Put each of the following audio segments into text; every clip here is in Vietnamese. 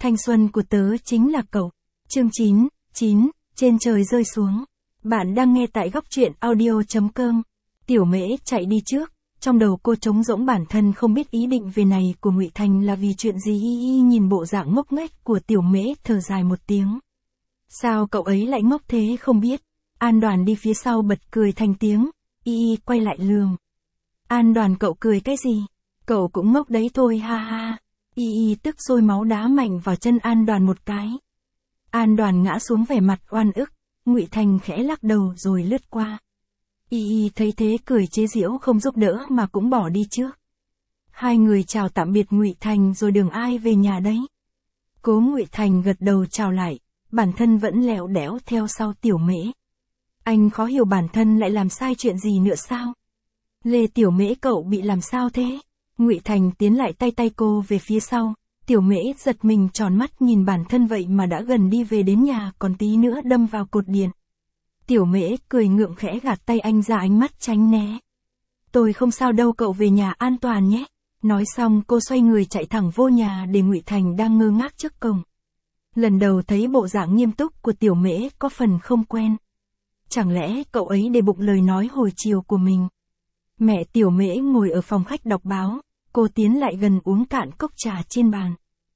Thanh xuân của tớ chính là cậu. Chương 9, trên trời rơi xuống. Bạn đang nghe tại góc truyện audio.com. Tiểu Mễ chạy đi trước, trong đầu cô trống rỗng, bản thân không biết ý định về này của Ngụy Thành là vì chuyện gì. Nhìn bộ dạng ngốc nghếch của Tiểu Mễ, thở dài một tiếng. Sao cậu ấy lại ngốc thế không biết. An Đoàn đi phía sau bật cười thành tiếng, quay lại lườm. An Đoàn, cậu cười cái gì? Cậu cũng ngốc đấy thôi, ha ha. Tức sôi máu đá mạnh vào chân An Đoàn một cái. An Đoàn ngã xuống vẻ mặt oan ức. Ngụy Thành khẽ lắc đầu rồi lướt qua. Thấy thế cười chế giễu, không giúp đỡ mà cũng bỏ đi trước. Hai người chào tạm biệt Ngụy Thành rồi đường ai về nhà đấy. Cố Ngụy Thành gật đầu chào lại, bản thân vẫn lẹo đẽo theo sau Tiểu Mễ. Anh khó hiểu bản thân lại làm sai chuyện gì nữa sao? Lê Tiểu Mễ, cậu bị làm sao thế? Ngụy Thành tiến lại tay cô về phía sau. Tiểu Mễ giật mình tròn mắt nhìn bản thân vậy mà đã gần đi về đến nhà, còn tí nữa đâm vào cột điện. Tiểu Mễ cười ngượng khẽ gạt tay anh ra, ánh mắt tránh né. Tôi không sao đâu, cậu về nhà an toàn nhé. Nói xong cô xoay người chạy thẳng vô nhà để Ngụy Thành đang ngơ ngác trước cổng. Lần đầu thấy bộ dạng nghiêm túc của Tiểu Mễ có phần không quen. Chẳng lẽ cậu ấy để bụng lời nói hồi chiều của mình? Mẹ Tiểu Mễ ngồi ở phòng khách đọc báo, cô tiến lại gần uống cạn cốc trà trên bàn.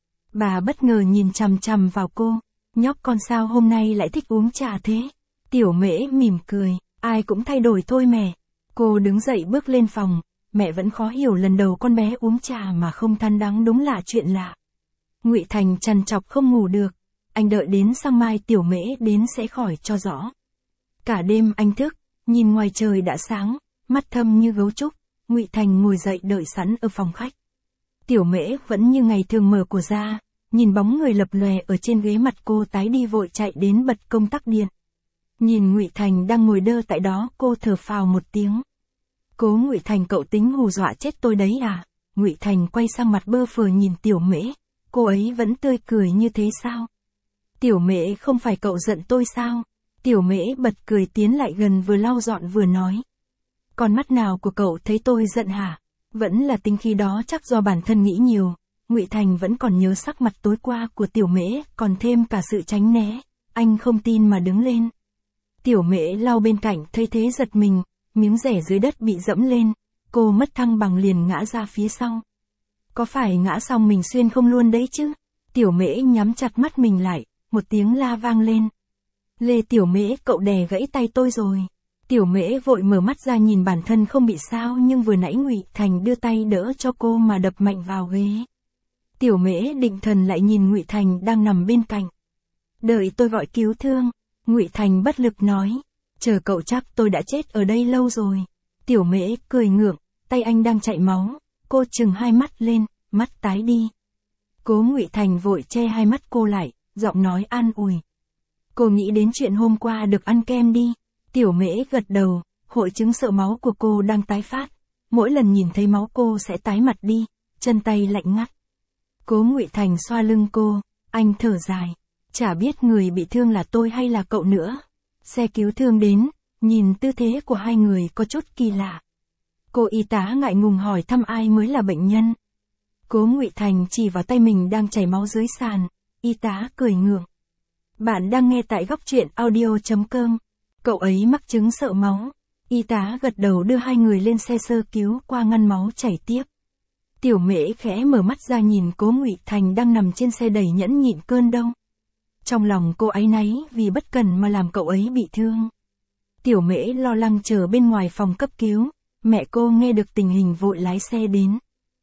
Bà bất ngờ nhìn chằm chằm vào cô, nhóc con sao hôm nay lại thích uống trà thế? Tiểu Mễ mỉm cười, ai cũng thay đổi thôi mẹ. Cô đứng dậy bước lên phòng, mẹ vẫn khó hiểu lần đầu con bé uống trà mà không than đắng, đúng là chuyện lạ. Ngụy Thành trằn trọc không ngủ được, anh đợi đến sáng mai Tiểu Mễ đến sẽ khỏi cho rõ. Cả đêm anh thức, nhìn ngoài trời đã sáng, mắt thâm như gấu trúc. Ngụy Thành ngồi dậy đợi sẵn ở phòng khách. Tiểu Mễ vẫn như ngày thường mở cửa ra, nhìn bóng người lập lòe ở trên ghế, mặt cô tái đi, vội chạy đến bật công tắc điện. Nhìn Ngụy Thành đang ngồi đơ tại đó, cô thở phào một tiếng. Cố Ngụy Thành, cậu tính hù dọa chết tôi đấy à? Ngụy Thành quay sang mặt bơ phờ nhìn Tiểu Mễ, cô ấy vẫn tươi cười như thế sao? Tiểu Mễ, không phải cậu giận tôi sao? Tiểu Mễ bật cười tiến lại gần, vừa lau dọn vừa nói. Con mắt nào của cậu thấy tôi giận hả? Vẫn là tính khi đó, chắc do bản thân nghĩ nhiều. Ngụy Thành vẫn còn nhớ sắc mặt tối qua của Tiểu Mễ, còn thêm cả sự tránh né. Anh không tin mà đứng lên. Tiểu Mễ lau bên cạnh thấy thế giật mình, miếng rẻ dưới đất bị dẫm lên. Cô mất thăng bằng liền ngã ra phía sau. Có phải ngã xong mình xuyên không luôn đấy chứ? Tiểu Mễ nhắm chặt mắt mình lại, một tiếng la vang lên. Lê Tiểu Mễ, cậu đè gãy tay tôi rồi. Tiểu Mễ vội mở mắt ra nhìn bản thân không bị sao, nhưng vừa nãy Ngụy Thành đưa tay đỡ cho cô mà đập mạnh vào ghế. Tiểu Mễ định thần lại nhìn Ngụy Thành đang nằm bên cạnh. Đợi tôi gọi cứu thương. Ngụy Thành bất lực nói. Chờ cậu, chắc tôi đã chết ở đây lâu rồi. Tiểu Mễ cười ngượng, tay anh đang chảy máu. Cô trừng hai mắt lên, mắt tái đi. Cố Ngụy Thành vội che hai mắt cô lại, giọng nói an ủi. Cô nghĩ đến chuyện hôm qua được ăn kem đi. Tiểu Mễ gật đầu, hội chứng sợ máu của cô đang tái phát. Mỗi lần nhìn thấy máu cô sẽ tái mặt đi, chân tay lạnh ngắt. Cố Ngụy Thành xoa lưng cô, anh thở dài. Chả biết người bị thương là tôi hay là cậu nữa. Xe cứu thương đến, nhìn tư thế của hai người có chút kỳ lạ. Cô y tá ngại ngùng hỏi thăm ai mới là bệnh nhân. Cố Ngụy Thành chỉ vào tay mình đang chảy máu dưới sàn. Y tá cười ngượng. Bạn đang nghe tại góc truyện audio.com. Cậu ấy mắc chứng sợ máu. Y tá gật đầu đưa hai người lên xe sơ cứu qua ngăn máu chảy tiếp. Tiểu Mễ khẽ mở mắt ra nhìn Cố Ngụy Thành đang nằm trên xe đầy nhẫn nhịn cơn đau. Trong lòng cô áy náy vì bất cẩn mà làm cậu ấy bị thương. Tiểu Mễ lo lắng chờ bên ngoài phòng cấp cứu. Mẹ cô nghe được tình hình vội lái xe đến.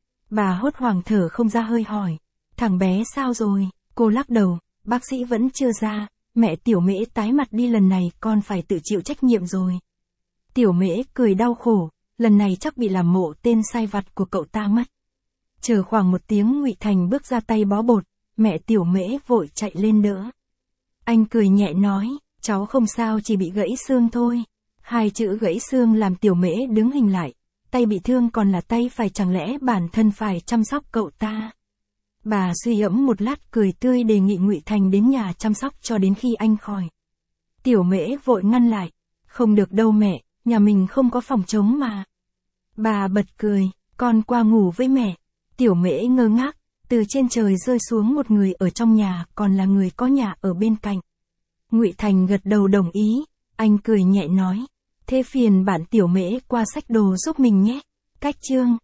Bà hốt hoảng thở không ra hơi hỏi. Thằng bé sao rồi? Cô lắc đầu, bác sĩ vẫn chưa ra. Mẹ Tiểu Mễ tái mặt đi, lần này con phải tự chịu trách nhiệm rồi. Tiểu Mễ cười đau khổ, lần này chắc bị làm mộ tên sai vặt của cậu ta mất. Chờ khoảng một tiếng Ngụy Thành bước ra tay bó bột, mẹ Tiểu Mễ vội chạy lên đỡ. Anh cười nhẹ nói, cháu không sao, chỉ bị gãy xương thôi. Hai chữ gãy xương làm Tiểu Mễ đứng hình lại, tay bị thương còn là tay phải, chẳng lẽ bản thân phải chăm sóc cậu ta? Bà suy ẫm một lát cười tươi đề nghị Ngụy Thành đến nhà chăm sóc cho đến khi anh khỏi. Tiểu Mễ vội ngăn lại, không được đâu mẹ, nhà mình không có phòng trống mà. Bà bật cười, con qua ngủ với mẹ. Tiểu Mễ ngơ ngác, Từ trên trời rơi xuống một người ở trong nhà, còn là người có nhà ở bên cạnh. Ngụy Thành gật đầu đồng ý, anh cười nhẹ nói. Thế phiền bạn Tiểu Mễ qua xách đồ giúp mình nhé. Cách chương